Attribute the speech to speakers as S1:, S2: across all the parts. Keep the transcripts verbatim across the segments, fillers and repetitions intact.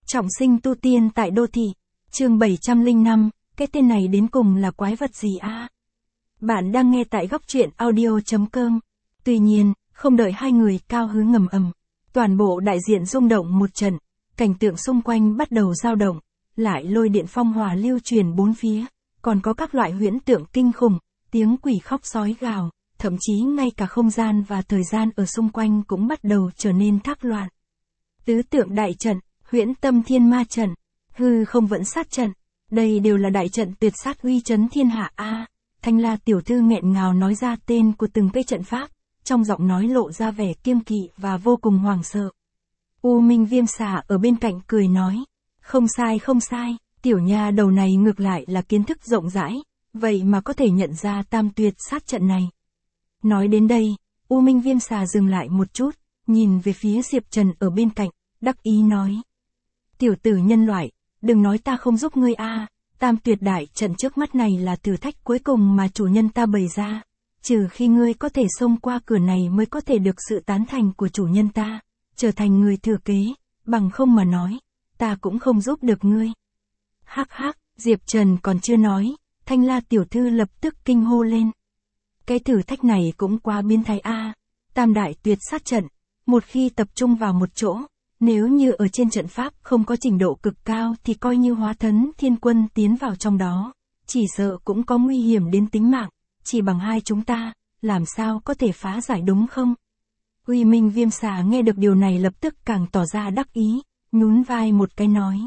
S1: Trọng sinh tu tiên tại đô thị. Chương bảy trăm lẻ năm, cái tên này đến cùng là quái vật gì a? À? Bạn đang nghe tại góc truyện audio chấm com. Tuy nhiên, không đợi hai người cao hứng ngầm ầm, toàn bộ đại diện rung động một trận, cảnh tượng xung quanh bắt đầu dao động, lại lôi điện phong hỏa lưu truyền bốn phía, còn có các loại huyễn tượng kinh khủng, tiếng quỷ khóc sói gào, thậm chí ngay cả không gian và thời gian ở xung quanh cũng bắt đầu trở nên thác loạn. Tứ tượng đại trận, huyễn tâm thiên ma trận, hư không vẫn sát trận, đây đều là đại trận tuyệt sát uy chấn thiên hạ a. À, Thanh La tiểu thư nghẹn ngào nói ra tên của từng cây trận pháp, trong giọng nói lộ ra vẻ kiêng kỵ và vô cùng hoảng sợ. U Minh Viêm Xà ở bên cạnh cười nói, không sai không sai, tiểu nha đầu này ngược lại là kiến thức rộng rãi, vậy mà có thể nhận ra tam tuyệt sát trận này. Nói đến đây, U Minh Viêm Xà dừng lại một chút, nhìn về phía Diệp Trần ở bên cạnh, đắc ý nói. Tiểu tử nhân loại, đừng nói ta không giúp ngươi a, à, tam tuyệt đại trận trước mắt này là thử thách cuối cùng mà chủ nhân ta bày ra, trừ khi ngươi có thể xông qua cửa này mới có thể được sự tán thành của chủ nhân ta, trở thành người thừa kế, bằng không mà nói, ta cũng không giúp được ngươi. Hắc hắc, Diệp Trần còn chưa nói, Thanh La tiểu thư lập tức kinh hô lên. Cái thử thách này cũng quá biến thái a, à, tam đại tuyệt sát trận, một khi tập trung vào một chỗ, nếu như ở trên trận pháp không có trình độ cực cao thì coi như hóa thần thiên quân tiến vào trong đó, chỉ sợ cũng có nguy hiểm đến tính mạng, chỉ bằng hai chúng ta, làm sao có thể phá giải đúng không? Uy Minh Viêm Xà nghe được điều này lập tức càng tỏ ra đắc ý, nhún vai một cái nói.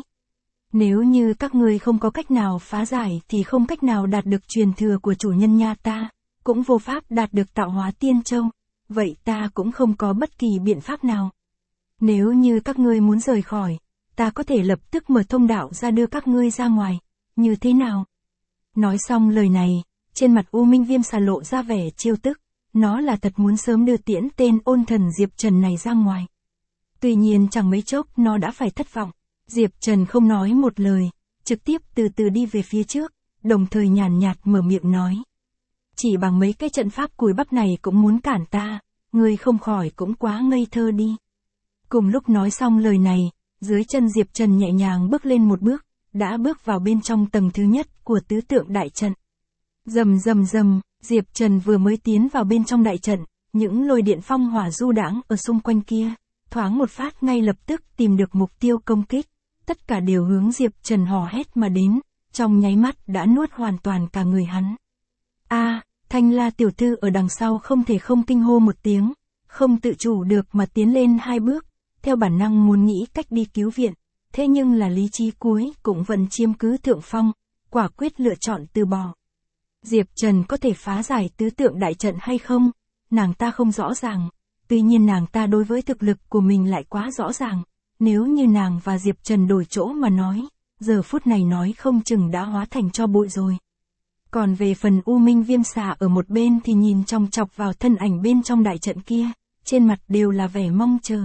S1: Nếu như các ngươi không có cách nào phá giải thì không cách nào đạt được truyền thừa của chủ nhân nha ta, cũng vô pháp đạt được tạo hóa tiên châu, vậy ta cũng không có bất kỳ biện pháp nào. Nếu như các ngươi muốn rời khỏi, ta có thể lập tức mở thông đạo ra đưa các ngươi ra ngoài, như thế nào? Nói xong lời này, trên mặt U Minh Viêm Xà lộ ra vẻ trêu tức, nó là thật muốn sớm đưa tiễn tên ôn thần Diệp Trần này ra ngoài. Tuy nhiên chẳng mấy chốc nó đã phải thất vọng, Diệp Trần không nói một lời, trực tiếp từ từ đi về phía trước, đồng thời nhàn nhạt mở miệng nói. Chỉ bằng mấy cái trận pháp cùi bắp này cũng muốn cản ta, ngươi không khỏi cũng quá ngây thơ đi. Cùng lúc nói xong lời này, dưới chân Diệp Trần nhẹ nhàng bước lên một bước, đã bước vào bên trong tầng thứ nhất của tứ tượng đại trận. Rầm rầm rầm, Diệp Trần vừa mới tiến vào bên trong đại trận, những lôi điện phong hỏa du đãng ở xung quanh kia, thoáng một phát ngay lập tức tìm được mục tiêu công kích, tất cả đều hướng Diệp Trần hò hét mà đến, trong nháy mắt đã nuốt hoàn toàn cả người hắn. A, à, Thanh La tiểu thư ở đằng sau không thể không kinh hô một tiếng, không tự chủ được mà tiến lên hai bước, theo bản năng muốn nghĩ cách đi cứu viện, thế nhưng là lý trí cuối cũng vẫn chiếm cứ thượng phong, quả quyết lựa chọn từ bỏ. Diệp Trần có thể phá giải tứ tượng đại trận hay không, nàng ta không rõ ràng, tuy nhiên nàng ta đối với thực lực của mình lại quá rõ ràng, nếu như nàng và Diệp Trần đổi chỗ mà nói, giờ phút này nói không chừng đã hóa thành tro bụi rồi. Còn về phần U Minh Viêm Xà ở một bên thì nhìn chòng chọc vào thân ảnh bên trong đại trận kia, trên mặt đều là vẻ mong chờ.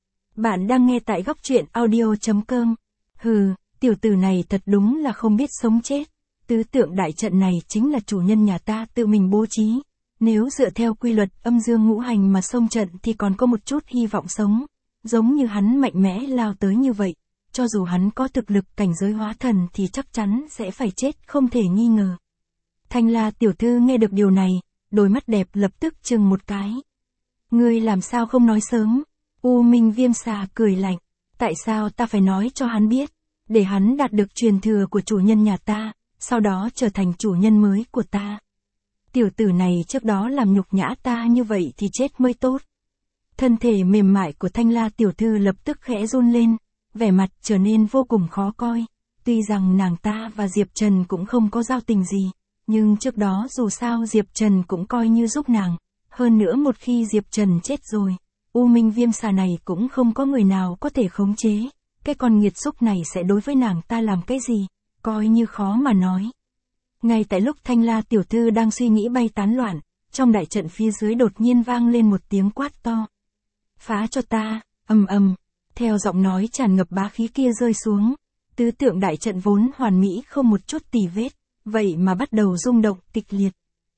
S1: Bạn đang nghe tại góc truyện audio chấm com. Hừ, tiểu tử này thật đúng là không biết sống chết. Tứ tượng đại trận này chính là chủ nhân nhà ta tự mình bố trí. Nếu dựa theo quy luật âm dương ngũ hành mà xông trận thì còn có một chút hy vọng sống. Giống như hắn mạnh mẽ lao tới như vậy, cho dù hắn có thực lực cảnh giới hóa thần thì chắc chắn sẽ phải chết không thể nghi ngờ. Thanh La tiểu thư nghe được điều này, đôi mắt đẹp lập tức chừng một cái. Ngươi làm sao không nói sớm? U Minh Viêm Xà cười lạnh, tại sao ta phải nói cho hắn biết, để hắn đạt được truyền thừa của chủ nhân nhà ta, sau đó trở thành chủ nhân mới của ta. Tiểu tử này trước đó làm nhục nhã ta như vậy thì chết mới tốt. Thân thể mềm mại của Thanh La tiểu thư lập tức khẽ run lên, vẻ mặt trở nên vô cùng khó coi, tuy rằng nàng ta và Diệp Trần cũng không có giao tình gì, nhưng trước đó dù sao Diệp Trần cũng coi như giúp nàng, hơn nữa một khi Diệp Trần chết rồi, U Minh Viêm Xà này cũng không có người nào có thể khống chế, cái con nghiệt xúc này sẽ đối với nàng ta làm cái gì, coi như khó mà nói. Ngay tại lúc Thanh La tiểu thư đang suy nghĩ bay tán loạn, trong đại trận phía dưới đột nhiên vang lên một tiếng quát to. Phá cho ta, ầm ầm, theo giọng nói tràn ngập bá khí kia rơi xuống, tứ tượng đại trận vốn hoàn mỹ không một chút tì vết, vậy mà bắt đầu rung động kịch liệt.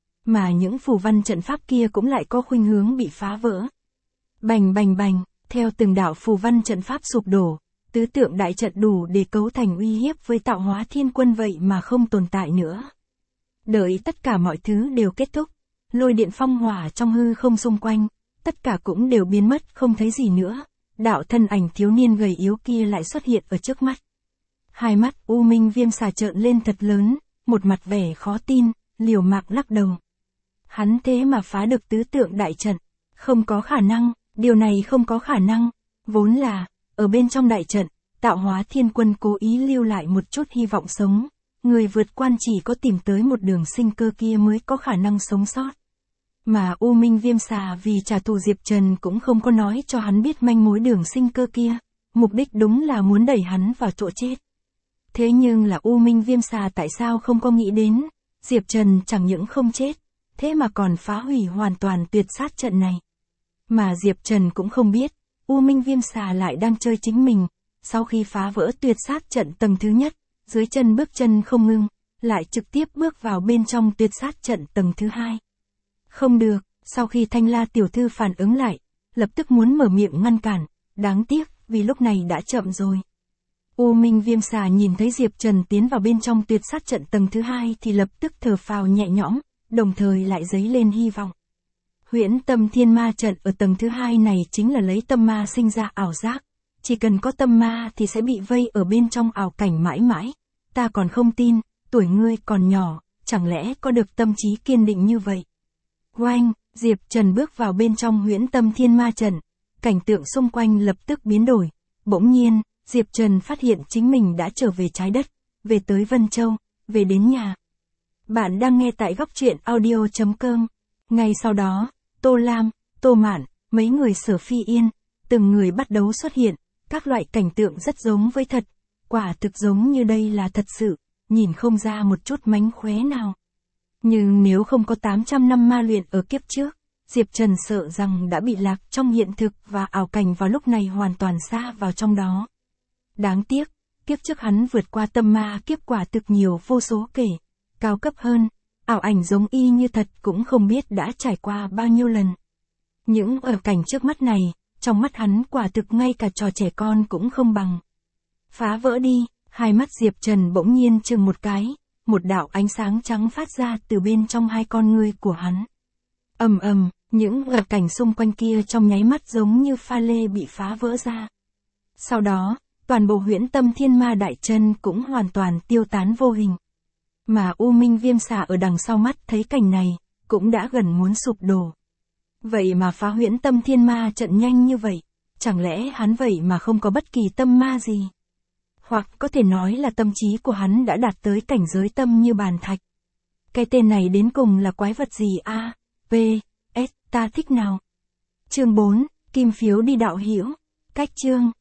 S1: Mà những phù văn trận pháp kia cũng lại có khuynh hướng bị phá vỡ. Bành bành bành, theo từng đạo phù văn trận pháp sụp đổ, Tứ tượng đại trận đủ để cấu thành uy hiếp với Tạo Hóa Thiên Quân vậy mà không tồn tại nữa. Đợi tất cả mọi thứ đều kết thúc, lôi điện phong hỏa trong hư không xung quanh, tất cả cũng đều biến mất không thấy gì nữa, đạo thân ảnh thiếu niên gầy yếu kia lại xuất hiện ở trước mắt. Hai mắt U Minh Viêm Xà trợn lên thật lớn, một mặt vẻ khó tin, liều mạng lắc đầu. Hắn thế mà phá được tứ tượng đại trận, không có khả năng, điều này không có khả năng, vốn là, ở bên trong đại trận, Tạo Hóa Thiên Quân cố ý lưu lại một chút hy vọng sống, người vượt quan chỉ có tìm tới một đường sinh cơ kia mới có khả năng sống sót. Mà U Minh Viêm Xà vì trả thù Diệp Trần cũng không có nói cho hắn biết manh mối đường sinh cơ kia, mục đích đúng là muốn đẩy hắn vào chỗ chết. Thế nhưng là U Minh Viêm Xà tại sao không có nghĩ đến, Diệp Trần chẳng những không chết, thế mà còn phá hủy hoàn toàn tuyệt sát trận này. Mà Diệp Trần cũng không biết, U Minh Viêm Xà lại đang chơi chính mình, sau khi phá vỡ tuyệt sát trận tầng thứ nhất, dưới chân bước chân không ngưng, lại trực tiếp bước vào bên trong tuyệt sát trận tầng thứ hai. Không được, sau khi Thanh La tiểu thư phản ứng lại, lập tức muốn mở miệng ngăn cản, đáng tiếc, vì lúc này đã chậm rồi. U Minh Viêm Xà nhìn thấy Diệp Trần tiến vào bên trong tuyệt sát trận tầng thứ hai thì lập tức thở phào nhẹ nhõm, đồng thời lại dấy lên hy vọng. Huyễn Tâm Thiên Ma trận ở tầng thứ hai này chính là lấy tâm ma sinh ra ảo giác, chỉ cần có tâm ma thì sẽ bị vây ở bên trong ảo cảnh mãi mãi. Ta còn không tin, tuổi ngươi còn nhỏ, chẳng lẽ có được tâm trí kiên định như vậy. Oanh, Diệp Trần bước vào bên trong Huyễn Tâm Thiên Ma trận, cảnh tượng xung quanh lập tức biến đổi, bỗng nhiên, Diệp Trần phát hiện chính mình đã trở về trái đất, về tới Vân Châu, về đến nhà. Bạn đang nghe tại góc truyện audio chấm com. Ngay sau đó, Tô Lam, Tô Mạn, mấy người Sở Phi Yên, từng người bắt đầu xuất hiện, các loại cảnh tượng rất giống với thật, quả thực giống như đây là thật sự, nhìn không ra một chút mánh khóe nào. Nhưng nếu không có tám trăm năm ma luyện ở kiếp trước, Diệp Trần sợ rằng đã bị lạc trong hiện thực và ảo cảnh vào lúc này hoàn toàn xa vào trong đó. Đáng tiếc, kiếp trước hắn vượt qua tâm ma kiếp quả thực nhiều vô số kể, cao cấp hơn, ảo ảnh giống y như thật cũng không biết đã trải qua bao nhiêu lần. Những ở cảnh trước mắt này, trong mắt hắn quả thực ngay cả trò trẻ con cũng không bằng. Phá vỡ đi, hai mắt Diệp Trần bỗng nhiên chừng một cái, một đạo ánh sáng trắng phát ra từ bên trong hai con ngươi của hắn. Ầm ầm, những ở cảnh xung quanh kia trong nháy mắt giống như pha lê bị phá vỡ ra. Sau đó, toàn bộ Huyễn Tâm Thiên Ma đại chân cũng hoàn toàn tiêu tán vô hình. Mà U Minh Viêm Xà ở đằng sau mắt thấy cảnh này, cũng đã gần muốn sụp đổ. Vậy mà phá Huyễn Tâm Thiên Ma trận nhanh như vậy, chẳng lẽ hắn vậy mà không có bất kỳ tâm ma gì? Hoặc có thể nói là tâm trí của hắn đã đạt tới cảnh giới tâm như bàn thạch. Cái tên này đến cùng là quái vật gì a? V, S, ta thích nào? Chương bốn, Kim phiếu đi đạo hiểu. Cách chương.